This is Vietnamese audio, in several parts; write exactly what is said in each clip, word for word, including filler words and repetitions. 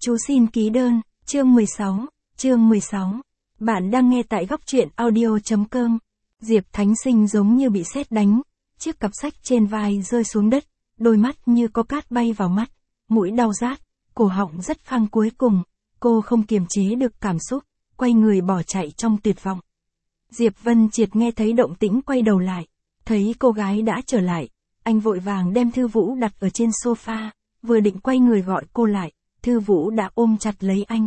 Chú xin ký đơn, chương mười sáu, chương mười sáu. Bạn đang nghe tại góc truyện audio chấm com. Diệp Thánh Sinh giống như bị sét đánh, chiếc cặp sách trên vai rơi xuống đất, đôi mắt như có cát bay vào mắt, mũi đau rát, cổ họng rất khăng, cuối cùng, cô không kiềm chế được cảm xúc, quay người bỏ chạy trong tuyệt vọng. Diệp Vân Triệt nghe thấy động tĩnh quay đầu lại, thấy cô gái đã trở lại, anh vội vàng đem Thư Vũ đặt ở trên sofa, vừa định quay người gọi cô lại, Thư Vũ đã ôm chặt lấy anh.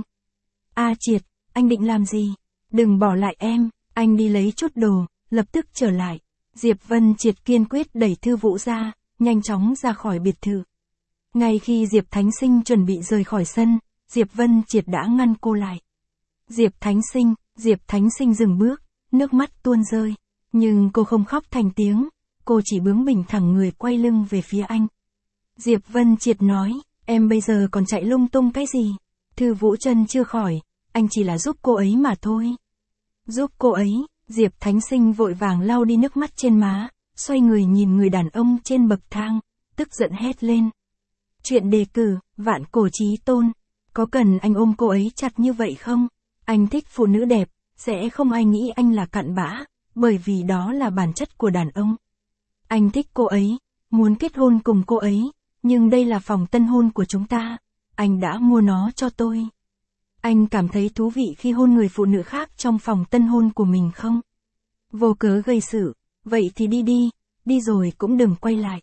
A Triệt, anh định làm gì? Đừng bỏ lại em, anh đi lấy chút đồ, lập tức trở lại. Diệp Vân Triệt kiên quyết đẩy Thư Vũ ra, nhanh chóng ra khỏi biệt thự. Ngay khi Diệp Thánh Sinh chuẩn bị rời khỏi sân, Diệp Vân Triệt đã ngăn cô lại. Diệp Thánh Sinh, Diệp Thánh Sinh dừng bước, nước mắt tuôn rơi. Nhưng cô không khóc thành tiếng, cô chỉ bướng bỉnh thẳng người quay lưng về phía anh. Diệp Vân Triệt nói, em bây giờ còn chạy lung tung cái gì? Thư Vũ chân chưa khỏi, anh chỉ là giúp cô ấy mà thôi. Giúp cô ấy, Diệp Thánh Sinh vội vàng lau đi nước mắt trên má, xoay người nhìn người đàn ông trên bậc thang, tức giận hét lên. Chuyện đề cử, vạn cổ chí tôn, có cần anh ôm cô ấy chặt như vậy không? Anh thích phụ nữ đẹp, sẽ không ai nghĩ anh là cặn bã, bởi vì đó là bản chất của đàn ông. Anh thích cô ấy, muốn kết hôn cùng cô ấy, nhưng đây là phòng tân hôn của chúng ta, anh đã mua nó cho tôi. Anh cảm thấy thú vị khi hôn người phụ nữ khác trong phòng tân hôn của mình không? Vô cớ gây sự, vậy thì đi đi, đi rồi cũng đừng quay lại.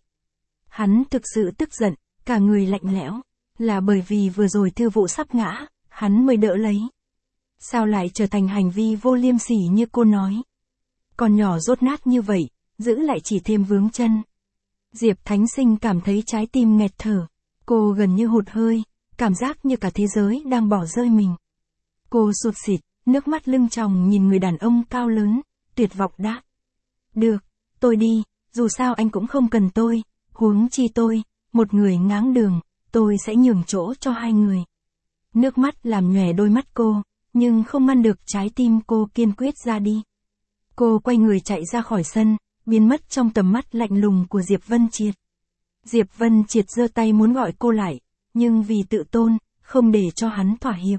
Hắn thực sự tức giận, cả người lạnh lẽo, là bởi vì vừa rồi Thư Vũ sắp ngã, hắn mới đỡ lấy. Sao lại trở thành hành vi vô liêm sỉ như cô nói? Con nhỏ rốt nát như vậy, giữ lại chỉ thêm vướng chân. Diệp Thánh Sinh cảm thấy trái tim nghẹt thở, cô gần như hụt hơi, cảm giác như cả thế giới đang bỏ rơi mình. Cô sụt sịt, nước mắt lưng tròng nhìn người đàn ông cao lớn, tuyệt vọng đáp. Được, tôi đi, dù sao anh cũng không cần tôi, huống chi tôi, một người ngáng đường, tôi sẽ nhường chỗ cho hai người. Nước mắt làm nhòe đôi mắt cô, nhưng không ngăn được trái tim cô kiên quyết ra đi. Cô quay người chạy ra khỏi sân, biến mất trong tầm mắt lạnh lùng của Diệp Vân Triệt. Diệp Vân Triệt giơ tay muốn gọi cô lại, nhưng vì tự tôn, không để cho hắn thỏa hiệp.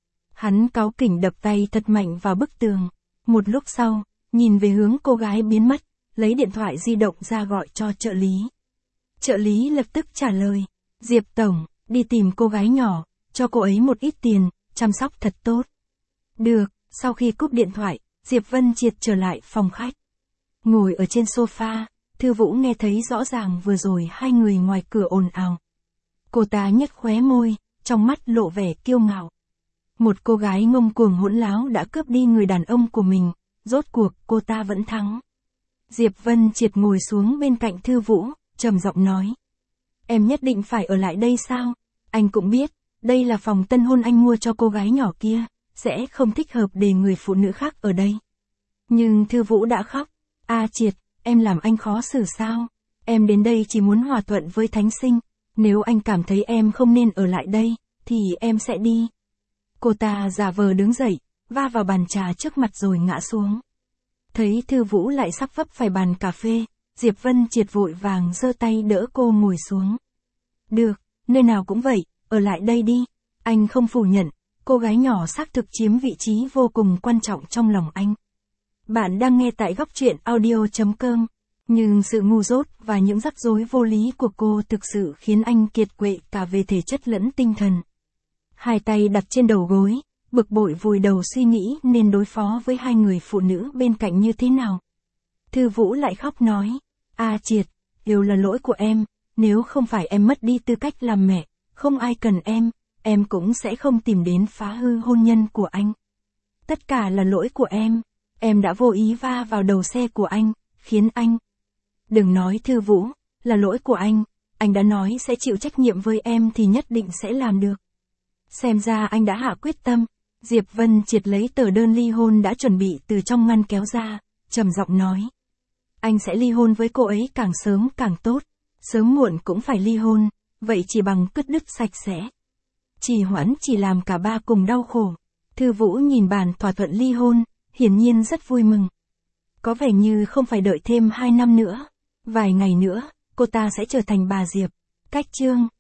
Hắn cáu kỉnh đập tay thật mạnh vào bức tường. Một lúc sau, nhìn về hướng cô gái biến mất, lấy điện thoại di động ra gọi cho trợ lý. Trợ lý lập tức trả lời, Diệp Tổng, đi tìm cô gái nhỏ, cho cô ấy một ít tiền, chăm sóc thật tốt. Được, sau khi cúp điện thoại, Diệp Vân Triệt trở lại phòng khách. Ngồi ở trên sofa, Thư Vũ nghe thấy rõ ràng vừa rồi hai người ngoài cửa ồn ào. Cô ta nhếch khóe môi, trong mắt lộ vẻ kiêu ngạo. Một cô gái ngông cuồng hỗn láo đã cướp đi người đàn ông của mình, rốt cuộc cô ta vẫn thắng. Diệp Vân Triệt ngồi xuống bên cạnh Thư Vũ, trầm giọng nói. Em nhất định phải ở lại đây sao? Anh cũng biết, đây là phòng tân hôn anh mua cho cô gái nhỏ kia, sẽ không thích hợp để người phụ nữ khác ở đây. Nhưng Thư Vũ đã khóc. A Triệt, em làm anh khó xử sao? Em đến đây chỉ muốn hòa thuận với Thánh Sinh, nếu anh cảm thấy em không nên ở lại đây, thì em sẽ đi. Cô ta giả vờ đứng dậy, va vào bàn trà trước mặt rồi ngã xuống. Thấy Thư Vũ lại sắp vấp phải bàn cà phê, Diệp Vân Triệt vội vàng giơ tay đỡ cô ngồi xuống. Được, nơi nào cũng vậy, ở lại đây đi. Anh không phủ nhận, cô gái nhỏ xác thực chiếm vị trí vô cùng quan trọng trong lòng anh. Bạn đang nghe tại góc truyện audio chấm com. Nhưng sự ngu dốt và những rắc rối vô lý của cô thực sự khiến anh kiệt quệ cả về thể chất lẫn tinh thần. Hai tay đặt trên đầu gối, bực bội vùi đầu suy nghĩ nên đối phó với hai người phụ nữ bên cạnh như thế nào. Thư Vũ lại khóc nói, A Triệt, đều là lỗi của em, nếu không phải em mất đi tư cách làm mẹ, không ai cần em, em cũng sẽ không tìm đến phá hư hôn nhân của anh. Tất cả là lỗi của em, em đã vô ý va vào đầu xe của anh, khiến anh. Đừng nói Thư Vũ, là lỗi của anh, anh đã nói sẽ chịu trách nhiệm với em thì nhất định sẽ làm được. Xem ra anh đã hạ quyết tâm. Diệp Vân Triệt lấy tờ đơn ly hôn đã chuẩn bị từ trong ngăn kéo ra, trầm giọng nói. Anh sẽ ly hôn với cô ấy càng sớm càng tốt, sớm muộn cũng phải ly hôn, vậy chỉ bằng cứt đứt sạch sẽ. Trì hoãn chỉ làm cả ba cùng đau khổ. Thư Vũ nhìn bản thỏa thuận ly hôn, hiển nhiên rất vui mừng. Có vẻ như không phải đợi thêm hai năm nữa, vài ngày nữa, cô ta sẽ trở thành bà Diệp. Cách chương